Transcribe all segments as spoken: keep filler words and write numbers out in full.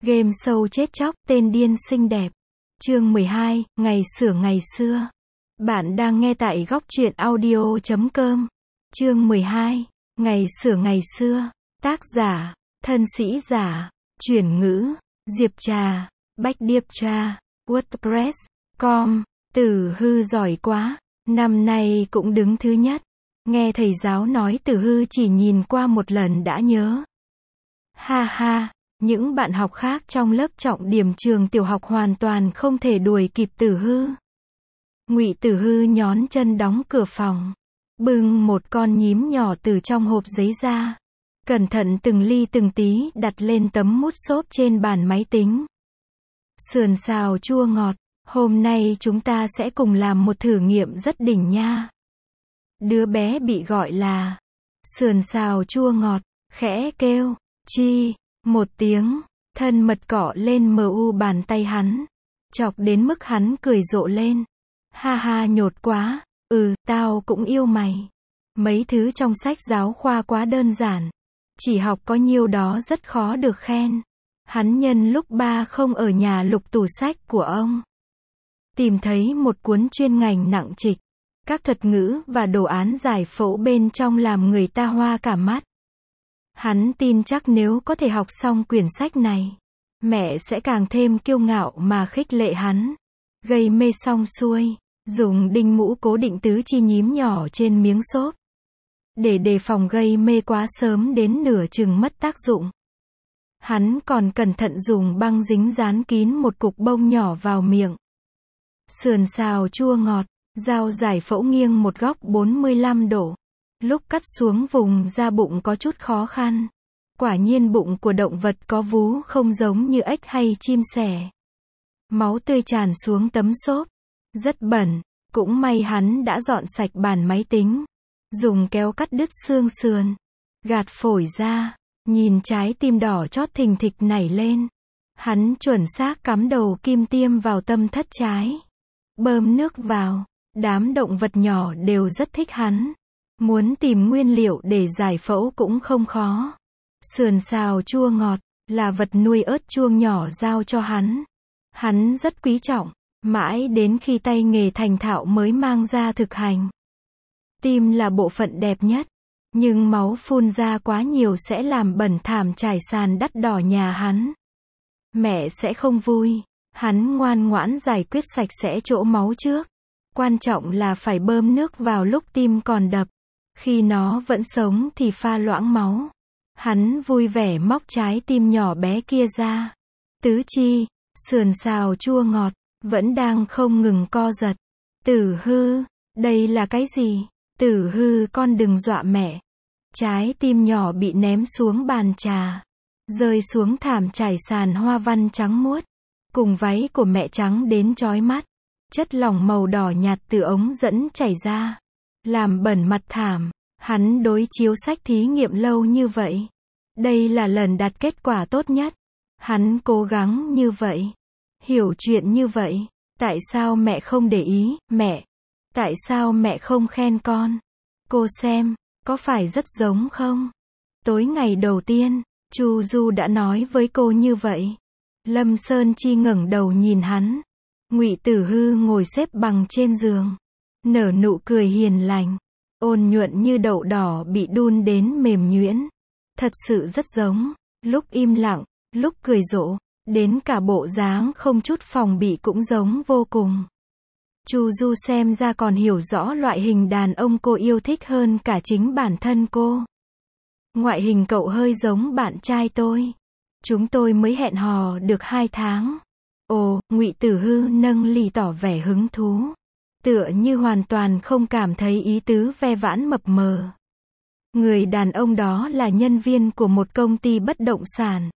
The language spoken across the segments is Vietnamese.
Game show chết chóc, tên điên xinh đẹp. Chương mười hai, ngày xửa ngày xưa. Bạn đang nghe tại góc truyện audio chấm com. Chương mười hai, ngày xửa ngày xưa. Tác giả, thân sĩ giả, chuyển ngữ, Diệp Trà, Bách Điệp Trà, WordPress, com. Tử Hư giỏi quá, năm nay cũng đứng thứ nhất. Nghe thầy giáo nói Tử Hư chỉ nhìn qua một lần đã nhớ. Ha ha, những bạn học khác trong lớp trọng điểm trường tiểu học hoàn toàn không thể đuổi kịp Tử Hư. Ngụy Tử Hư nhón chân đóng cửa phòng, bưng một con nhím nhỏ từ trong hộp giấy ra, cẩn thận từng ly từng tí đặt lên tấm mút xốp trên bàn máy tính. Sườn xào chua ngọt, hôm nay chúng ta sẽ cùng làm một thử nghiệm rất đỉnh nha. Đứa bé bị gọi là sườn xào chua ngọt, khẽ kêu, chi, một tiếng, thân mật cọ lên mờ u bàn tay hắn, chọc đến mức hắn cười rộ lên. Ha ha nhột quá, ừ, tao cũng yêu mày. Mấy thứ trong sách giáo khoa quá đơn giản, chỉ học có nhiêu đó rất khó được khen. Hắn nhân lúc ba không ở nhà lục tủ sách của ông, tìm thấy một cuốn chuyên ngành nặng trịch, các thuật ngữ và đồ án giải phẫu bên trong làm người ta hoa cả mắt. Hắn tin chắc nếu có thể học xong quyển sách này, mẹ sẽ càng thêm kiêu ngạo mà khích lệ hắn. Gây mê xong xuôi, dùng đinh mũ cố định tứ chi nhím nhỏ trên miếng xốp, để đề phòng gây mê quá sớm đến nửa chừng mất tác dụng. Hắn còn cẩn thận dùng băng dính dán kín một cục bông nhỏ vào miệng. Sườn xào chua ngọt, dao giải phẫu nghiêng một góc bốn mươi lăm độ. Lúc cắt xuống vùng da bụng có chút khó khăn. Quả nhiên bụng của động vật có vú không giống như ếch hay chim sẻ. Máu tươi tràn xuống tấm xốp. Rất bẩn, cũng may hắn đã dọn sạch bàn máy tính. Dùng kéo cắt đứt xương sườn. Gạt phổi ra, nhìn trái tim đỏ chót thình thịch nảy lên. Hắn chuẩn xác cắm đầu kim tiêm vào tâm thất trái. Bơm nước vào, đám động vật nhỏ đều rất thích hắn. Muốn tìm nguyên liệu để giải phẫu cũng không khó. Sườn xào chua ngọt, là vật nuôi ớt chuông nhỏ giao cho hắn. Hắn rất quý trọng, mãi đến khi tay nghề thành thạo mới mang ra thực hành. Tim là bộ phận đẹp nhất, nhưng máu phun ra quá nhiều sẽ làm bẩn thảm trải sàn đắt đỏ nhà hắn. Mẹ sẽ không vui, hắn ngoan ngoãn giải quyết sạch sẽ chỗ máu trước. Quan trọng là phải bơm nước vào lúc tim còn đập. Khi nó vẫn sống thì pha loãng máu. Hắn vui vẻ móc trái tim nhỏ bé kia ra. Tứ chi, sườn xào chua ngọt, vẫn đang không ngừng co giật. Tử Hư, đây là cái gì? Tử Hư con đừng dọa mẹ. Trái tim nhỏ bị ném xuống bàn trà, rơi xuống thảm trải sàn hoa văn trắng muốt, cùng váy của mẹ trắng đến chói mắt. Chất lỏng màu đỏ nhạt từ ống dẫn chảy ra, làm bẩn mặt thảm. Hắn đối chiếu sách thí nghiệm lâu như vậy. Đây là lần đạt kết quả tốt nhất. Hắn cố gắng như vậy, hiểu chuyện như vậy. Tại sao mẹ không để ý, mẹ? Tại sao mẹ không khen con? Cô xem, có phải rất giống không? Tối ngày đầu tiên, Chu Du đã nói với cô như vậy. Lâm Sơn Chi ngẩng đầu nhìn hắn. Ngụy Tử Hư ngồi xếp bằng trên giường, nở nụ cười hiền lành, ôn nhuận như đậu đỏ bị đun đến mềm nhuyễn. Thật sự rất giống, lúc im lặng, lúc cười rộ, đến cả bộ dáng không chút phòng bị cũng giống vô cùng. Chu Du xem ra còn hiểu rõ loại hình đàn ông cô yêu thích hơn cả chính bản thân cô. Ngoại hình cậu hơi giống bạn trai tôi. Chúng tôi mới hẹn hò được hai tháng. Ồ, Ngụy Tử Hư nâng ly tỏ vẻ hứng thú. Tựa như hoàn toàn không cảm thấy ý tứ ve vãn mập mờ. Người đàn ông đó là nhân viên của một công ty bất động sản.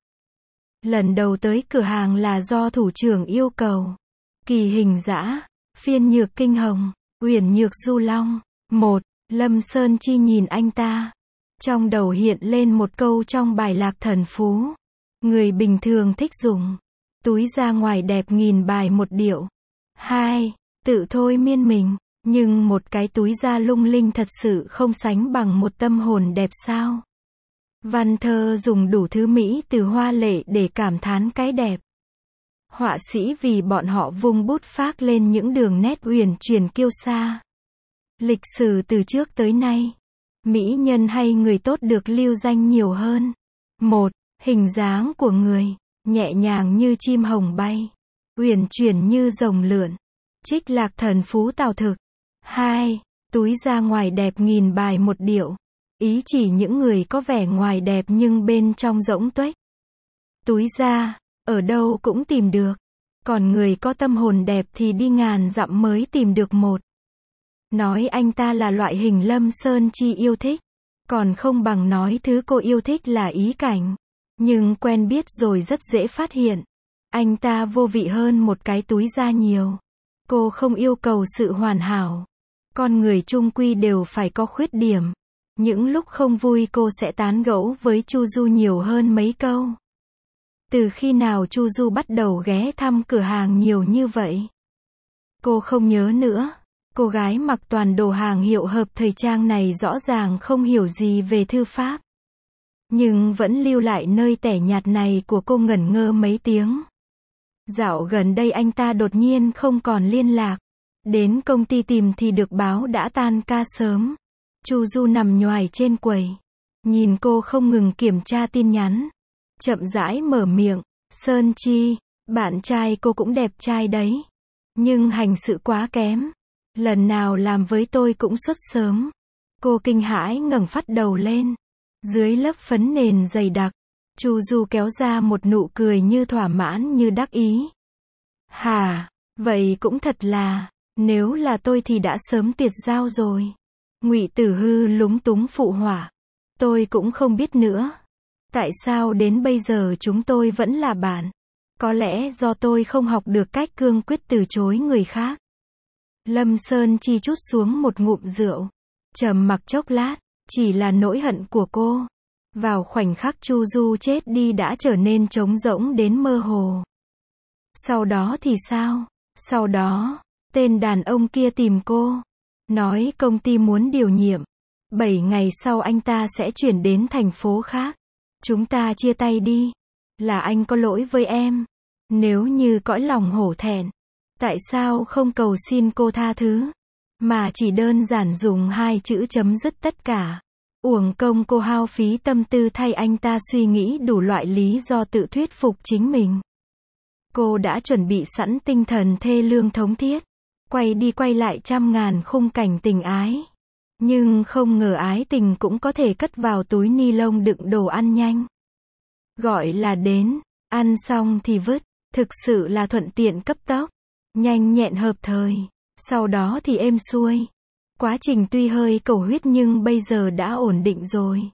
Lần đầu tới cửa hàng là do thủ trưởng yêu cầu. Kỳ Hình Dã, Phiên Nhược Kinh Hồng, Uyển Nhược Du Long. Một, Lâm Sơn Chi nhìn anh ta. Trong đầu hiện lên một câu trong bài Lạc Thần Phú. Người bình thường thích dùng túi ra ngoài đẹp nghìn bài một điệu. Hai, tự thôi miên mình, nhưng một cái túi da lung linh thật sự không sánh bằng một tâm hồn đẹp sao? Văn thơ dùng đủ thứ mỹ từ hoa lệ để cảm thán cái đẹp. Họa sĩ vì bọn họ vung bút phác lên những đường nét uyển chuyển kiêu sa. Lịch sử từ trước tới nay, mỹ nhân hay người tốt được lưu danh nhiều hơn. Một, hình dáng của người, nhẹ nhàng như chim hồng bay, uyển chuyển như rồng lượn. Trích Lạc Thần Phú Tào Thực. Hai, túi ra ngoài đẹp nghìn bài một điệu. Ý chỉ những người có vẻ ngoài đẹp nhưng bên trong rỗng tuếch. Túi ra, ở đâu cũng tìm được. Còn người có tâm hồn đẹp thì đi ngàn dặm mới tìm được một. Nói anh ta là loại hình Lâm Sơn Chi yêu thích. Còn không bằng nói thứ cô yêu thích là ý cảnh. Nhưng quen biết rồi rất dễ phát hiện. Anh ta vô vị hơn một cái túi da nhiều. Cô không yêu cầu sự hoàn hảo. Con người chung quy đều phải có khuyết điểm. Những lúc không vui cô sẽ tán gẫu với Chu Du nhiều hơn mấy câu. Từ khi nào Chu Du bắt đầu ghé thăm cửa hàng nhiều như vậy? Cô không nhớ nữa. Cô gái mặc toàn đồ hàng hiệu hợp thời trang này rõ ràng không hiểu gì về thư pháp. Nhưng vẫn lưu lại nơi tẻ nhạt này của cô ngẩn ngơ mấy tiếng. Dạo gần đây anh ta đột nhiên không còn liên lạc. Đến công ty tìm thì được báo đã tan ca sớm. Chu Du nằm nhoài trên quầy. Nhìn cô không ngừng kiểm tra tin nhắn. Chậm rãi mở miệng. Sơn Chi, bạn trai cô cũng đẹp trai đấy. Nhưng hành sự quá kém. Lần nào làm với tôi cũng xuất sớm. Cô kinh hãi ngẩng phát đầu lên. Dưới lớp phấn nền dày đặc, Chu Du kéo ra một nụ cười như thỏa mãn như đắc ý. Hà, vậy cũng thật là, nếu là tôi thì đã sớm tiệt giao rồi. Ngụy Tử Hư lúng túng phụ họa. Tôi cũng không biết nữa. Tại sao đến bây giờ chúng tôi vẫn là bạn? Có lẽ do tôi không học được cách cương quyết từ chối người khác. Lâm Sơn Chi trút xuống một ngụm rượu. Trầm mặc chốc lát, chỉ là nỗi hận của cô. Vào khoảnh khắc Chu Du chết đi đã trở nên trống rỗng đến mơ hồ. Sau đó thì sao? Sau đó, tên đàn ông kia tìm cô. Nói công ty muốn điều nhiệm. Bảy ngày sau anh ta sẽ chuyển đến thành phố khác. Chúng ta chia tay đi. Là anh có lỗi với em. Nếu như cõi lòng hổ thẹn, tại sao không cầu xin cô tha thứ? Mà chỉ đơn giản dùng hai chữ chấm dứt tất cả. Uổng công cô hao phí tâm tư thay anh ta suy nghĩ đủ loại lý do tự thuyết phục chính mình. Cô đã chuẩn bị sẵn tinh thần thê lương thống thiết. Quay đi quay lại trăm ngàn khung cảnh tình ái. Nhưng không ngờ ái tình cũng có thể cất vào túi ni lông đựng đồ ăn nhanh. Gọi là đến, ăn xong thì vứt, thực sự là thuận tiện cấp tốc, nhanh nhẹn hợp thời, sau đó thì êm xuôi. Quá trình tuy hơi cầu huyết nhưng bây giờ đã ổn định rồi.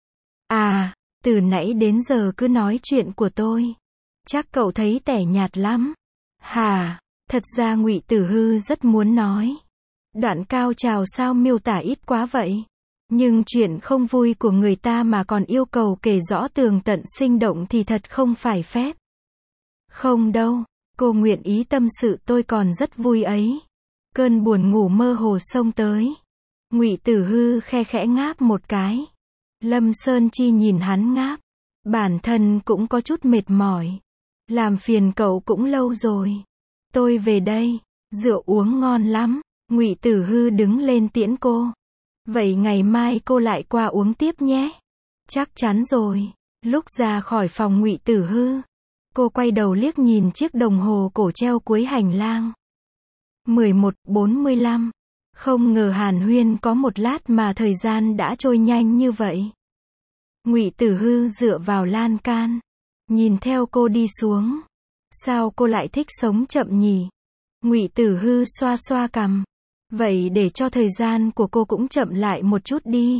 À, từ nãy đến giờ cứ nói chuyện của tôi. Chắc cậu thấy tẻ nhạt lắm. Hà, thật ra Ngụy Tử Hư rất muốn nói. Đoạn cao trào sao miêu tả ít quá vậy? Nhưng chuyện không vui của người ta mà còn yêu cầu kể rõ tường tận sinh động thì thật không phải phép. Không đâu, cô nguyện ý tâm sự tôi còn rất vui ấy. Cơn buồn ngủ mơ hồ xông tới. Ngụy Tử Hư khe khẽ ngáp một cái. Lâm Sơn Chi nhìn hắn ngáp. Bản thân cũng có chút mệt mỏi. Làm phiền cậu cũng lâu rồi. Tôi về đây. Rượu uống ngon lắm. Ngụy Tử Hư đứng lên tiễn cô. Vậy ngày mai cô lại qua uống tiếp nhé. Chắc chắn rồi. Lúc ra khỏi phòng Ngụy Tử Hư, cô quay đầu liếc nhìn chiếc đồng hồ cổ treo cuối hành lang. mười một bốn mươi lăm. Không ngờ hàn huyên có một lát mà thời gian đã trôi nhanh như vậy. Ngụy Tử Hư dựa vào lan can, nhìn theo cô đi xuống. Sao cô lại thích sống chậm nhỉ? Ngụy Tử Hư xoa xoa cằm. Vậy để cho thời gian của cô cũng chậm lại một chút đi.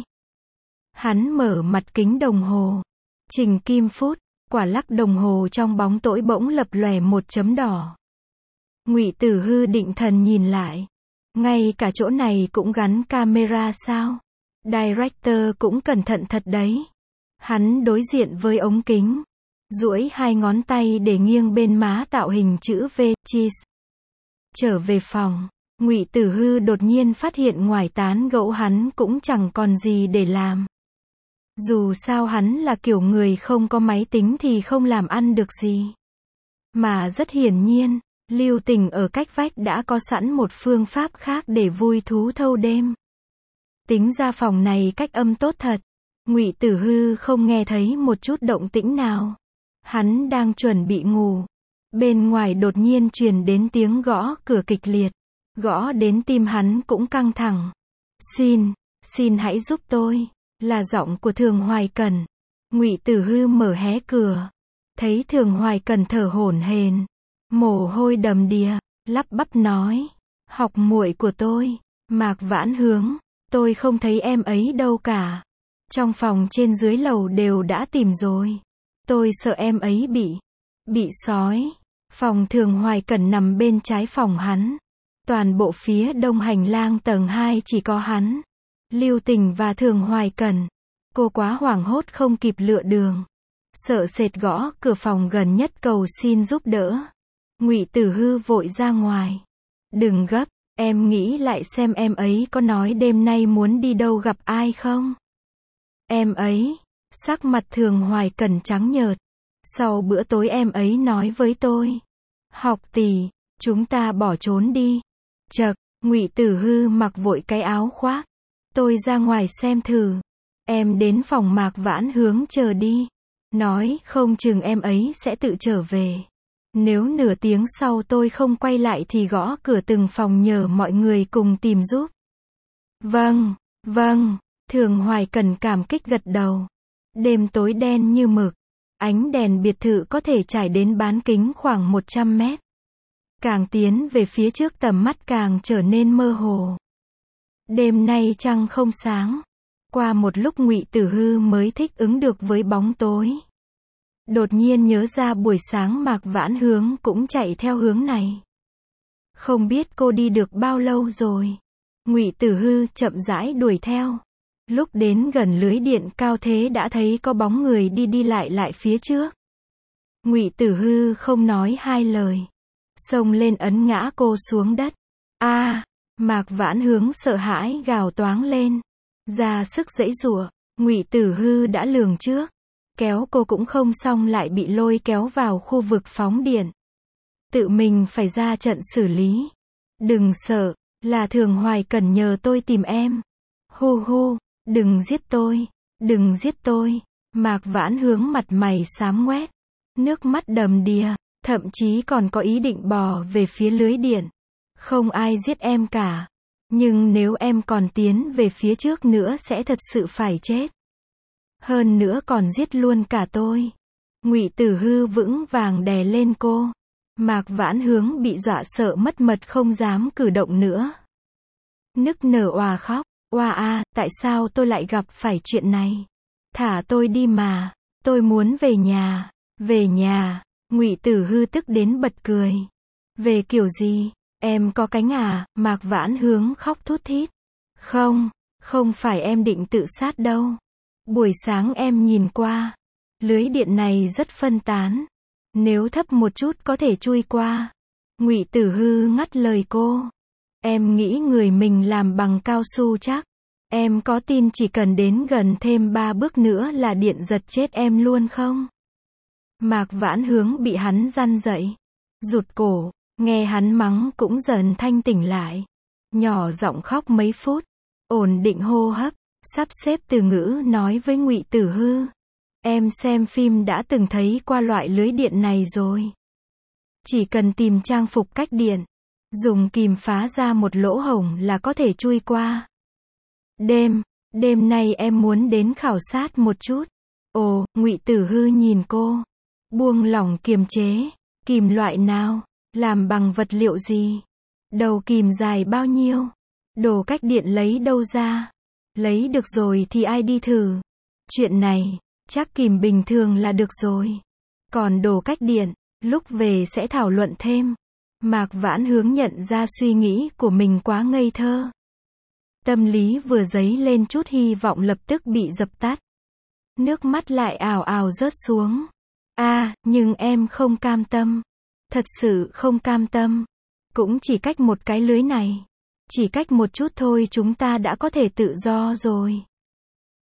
Hắn mở mặt kính đồng hồ. Trình kim phút, quả lắc đồng hồ trong bóng tối bỗng lập lòe một chấm đỏ. Ngụy Tử Hư định thần nhìn lại. Ngay cả chỗ này cũng gắn camera sao? Director cũng cẩn thận thật đấy. Hắn đối diện với ống kính, duỗi hai ngón tay để nghiêng bên má tạo hình chữ V, cheese. Trở về phòng, Ngụy Tử Hư đột nhiên phát hiện ngoài tán gẫu hắn cũng chẳng còn gì để làm. Dù sao hắn là kiểu người không có máy tính thì không làm ăn được gì. Mà rất hiển nhiên, Lưu Tình ở cách vách đã có sẵn một phương pháp khác để vui thú thâu đêm. Tính ra phòng này cách âm tốt thật. Ngụy Tử Hư không nghe thấy một chút động tĩnh nào. Hắn đang chuẩn bị ngủ. Bên ngoài đột nhiên truyền đến tiếng gõ cửa kịch liệt. Gõ đến tim hắn cũng căng thẳng. Xin, xin hãy giúp tôi. Là giọng của Thường Hoài Cẩn. Ngụy Tử Hư mở hé cửa. Thấy Thường Hoài Cẩn thở hổn hển, mồ hôi đầm đìa, lắp bắp nói. Học muội của tôi, Mạc Vãn Hướng. Tôi không thấy em ấy đâu cả. Trong phòng trên dưới lầu đều đã tìm rồi. Tôi sợ em ấy bị, bị sói. Phòng Thường Hoài Cẩn nằm bên trái phòng hắn. Toàn bộ phía đông hành lang tầng hai chỉ có hắn, Lưu Tình và Thường Hoài Cẩn. Cô quá hoảng hốt không kịp lựa đường. Sợ sệt gõ cửa phòng gần nhất cầu xin giúp đỡ. Ngụy Tử Hư vội ra ngoài. Đừng gấp, em nghĩ lại xem em ấy có nói đêm nay muốn đi đâu gặp ai không? Em ấy, sắc mặt Thường Hoài Cẩn trắng nhợt. Sau bữa tối em ấy nói với tôi. Học tỷ, chúng ta bỏ trốn đi. Chậc, Ngụy Tử Hư mặc vội cái áo khoác. Tôi ra ngoài xem thử. Em đến phòng Mạc Vãn Hướng chờ đi. Nói không chừng em ấy sẽ tự trở về. Nếu nửa tiếng sau tôi không quay lại thì gõ cửa từng phòng nhờ mọi người cùng tìm giúp. Vâng, vâng, Thường Hoài Cẩn cảm kích gật đầu. Đêm tối đen như mực. Ánh đèn biệt thự có thể trải đến bán kính khoảng một trăm mét. Càng tiến về phía trước tầm mắt càng trở nên mơ hồ. Đêm nay trăng không sáng. Qua một lúc Ngụy Tử Hư mới thích ứng được với bóng tối. Đột nhiên nhớ ra buổi sáng Mạc Vãn Hướng cũng chạy theo hướng này. Không biết cô đi được bao lâu rồi. Ngụy Tử Hư chậm rãi đuổi theo. Lúc đến gần lưới điện cao thế đã thấy có bóng người đi đi lại lại phía trước. Ngụy Tử Hư không nói hai lời. Xông lên ấn ngã cô xuống đất. A, à, Mạc Vãn Hướng sợ hãi gào toáng lên. Ra sức giãy giụa. Ngụy Tử Hư đã lường trước. Kéo cô cũng không xong lại bị lôi kéo vào khu vực phóng điện. Tự mình phải ra trận xử lý. Đừng sợ, là Thường Hoài Cẩn nhờ tôi tìm em. Hu hu, đừng giết tôi, đừng giết tôi. Mạc Vãn Hướng mặt mày xám ngoét. Nước mắt đầm đìa, thậm chí còn có ý định bò về phía lưới điện. Không ai giết em cả. Nhưng nếu em còn tiến về phía trước nữa sẽ thật sự phải chết. Hơn nữa còn giết luôn cả tôi. Ngụy Tử Hư vững vàng đè lên cô. Mạc Vãn Hướng bị dọa sợ mất mật không dám cử động nữa. Nức nở òa khóc. Oa a, tại sao tôi lại gặp phải chuyện này? Thả tôi đi mà. Tôi muốn về nhà. Về nhà. Ngụy Tử Hư tức đến bật cười. Về kiểu gì? Em có cánh à? Mạc Vãn Hướng khóc thút thít. Không, không phải em định tự sát đâu. Buổi sáng em nhìn qua. Lưới điện này rất phân tán. Nếu thấp một chút có thể chui qua. Ngụy Tử Hư ngắt lời cô. Em nghĩ người mình làm bằng cao su chắc. Em có tin chỉ cần đến gần thêm ba bước nữa là điện giật chết em luôn không? Mạc Vãn Hướng bị hắn răn dậy. Rụt cổ. Nghe hắn mắng cũng dần thanh tỉnh lại. Nhỏ giọng khóc mấy phút. Ổn định hô hấp. Sắp xếp từ ngữ nói với Ngụy Tử Hư. Em xem phim đã từng thấy qua loại lưới điện này rồi. Chỉ cần tìm trang phục cách điện. Dùng kìm phá ra một lỗ hổng là có thể chui qua. Đêm, đêm nay em muốn đến khảo sát một chút. Ồ, Ngụy Tử Hư nhìn cô. Buông lỏng kiềm chế. Kìm loại nào? Làm bằng vật liệu gì? Đầu kìm dài bao nhiêu? Đồ cách điện lấy đâu ra? Lấy được rồi thì ai đi thử? Chuyện này, chắc kìm bình thường là được rồi. Còn đồ cách điện, lúc về sẽ thảo luận thêm. Mạc Vãn Hướng nhận ra suy nghĩ của mình quá ngây thơ. Tâm lý vừa dấy lên chút hy vọng lập tức bị dập tắt. Nước mắt lại ào ào rớt xuống. A, à, nhưng em không cam tâm. Thật sự không cam tâm. Cũng chỉ cách một cái lưới này. Chỉ cách một chút thôi chúng ta đã có thể tự do rồi.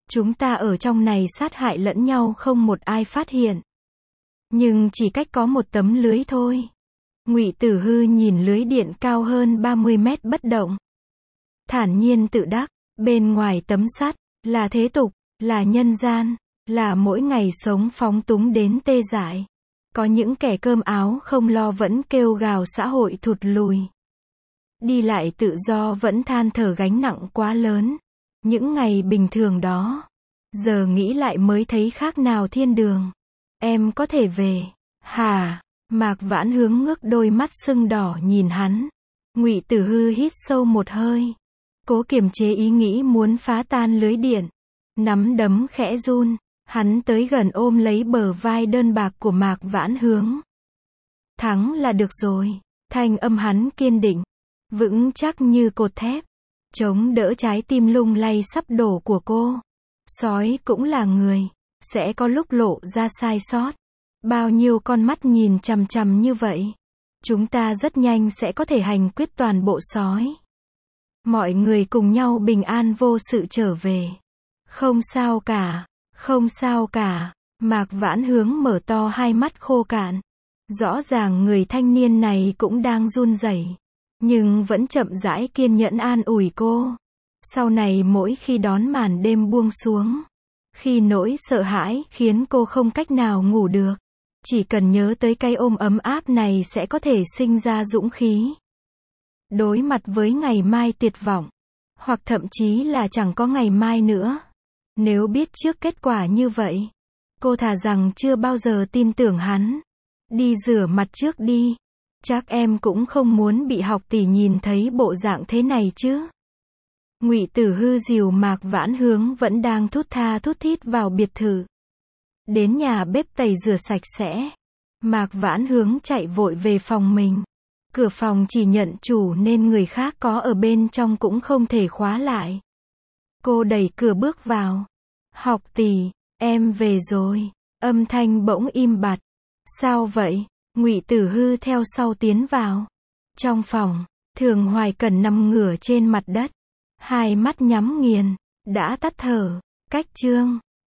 Chúng ta ở trong này sát hại lẫn nhau không một ai phát hiện. Nhưng chỉ cách có một tấm lưới thôi. Ngụy Tử Hư nhìn lưới điện cao hơn ba mươi mét bất động. Thản nhiên tự đắc, bên ngoài tấm sắt, là thế tục, là nhân gian, là mỗi ngày sống phóng túng đến tê dại. Có những kẻ cơm áo không lo vẫn kêu gào xã hội thụt lùi. Đi lại tự do vẫn than thở gánh nặng quá lớn. Những ngày bình thường đó, giờ nghĩ lại mới thấy khác nào thiên đường. Em có thể về, hả? Mạc Vãn Hướng ngước đôi mắt sưng đỏ nhìn hắn. Ngụy Tử Hư hít sâu một hơi, cố kiềm chế ý nghĩ muốn phá tan lưới điện. Nắm đấm khẽ run, hắn tới gần ôm lấy bờ vai đơn bạc của Mạc Vãn Hướng. Thắng là được rồi, thanh âm hắn kiên định, vững chắc như cột thép, chống đỡ trái tim lung lay sắp đổ của cô. Sói cũng là người, sẽ có lúc lộ ra sai sót. Bao nhiêu con mắt nhìn chằm chằm như vậy. Chúng ta rất nhanh sẽ có thể hành quyết toàn bộ sói. Mọi người cùng nhau bình an vô sự trở về. Không sao cả, không sao cả. Mạc Vãn Hướng mở to hai mắt khô cạn. Rõ ràng người thanh niên này cũng đang run rẩy, nhưng vẫn chậm rãi kiên nhẫn an ủi cô. Sau này mỗi khi đón màn đêm buông xuống, khi nỗi sợ hãi khiến cô không cách nào ngủ được, chỉ cần nhớ tới cái ôm ấm áp này sẽ có thể sinh ra dũng khí. Đối mặt với ngày mai tuyệt vọng, hoặc thậm chí là chẳng có ngày mai nữa. Nếu biết trước kết quả như vậy, cô thà rằng chưa bao giờ tin tưởng hắn. Đi rửa mặt trước đi. Chắc em cũng không muốn bị học tỷ nhìn thấy bộ dạng thế này chứ. Ngụy Tử Hư dìu Mạc Vãn Hướng vẫn đang thút tha thút thít vào biệt thự. Đến nhà bếp tẩy rửa sạch sẽ. Mạc Vãn Hướng chạy vội về phòng mình. Cửa phòng chỉ nhận chủ nên người khác có ở bên trong cũng không thể khóa lại. Cô đẩy cửa bước vào. Học tỷ, em về rồi. Âm thanh bỗng im bặt. Sao vậy? Ngụy Tử Hư theo sau tiến vào. Trong phòng, Thường Hoài Cẩn nằm ngửa trên mặt đất. Hai mắt nhắm nghiền, đã tắt thở. Cách chương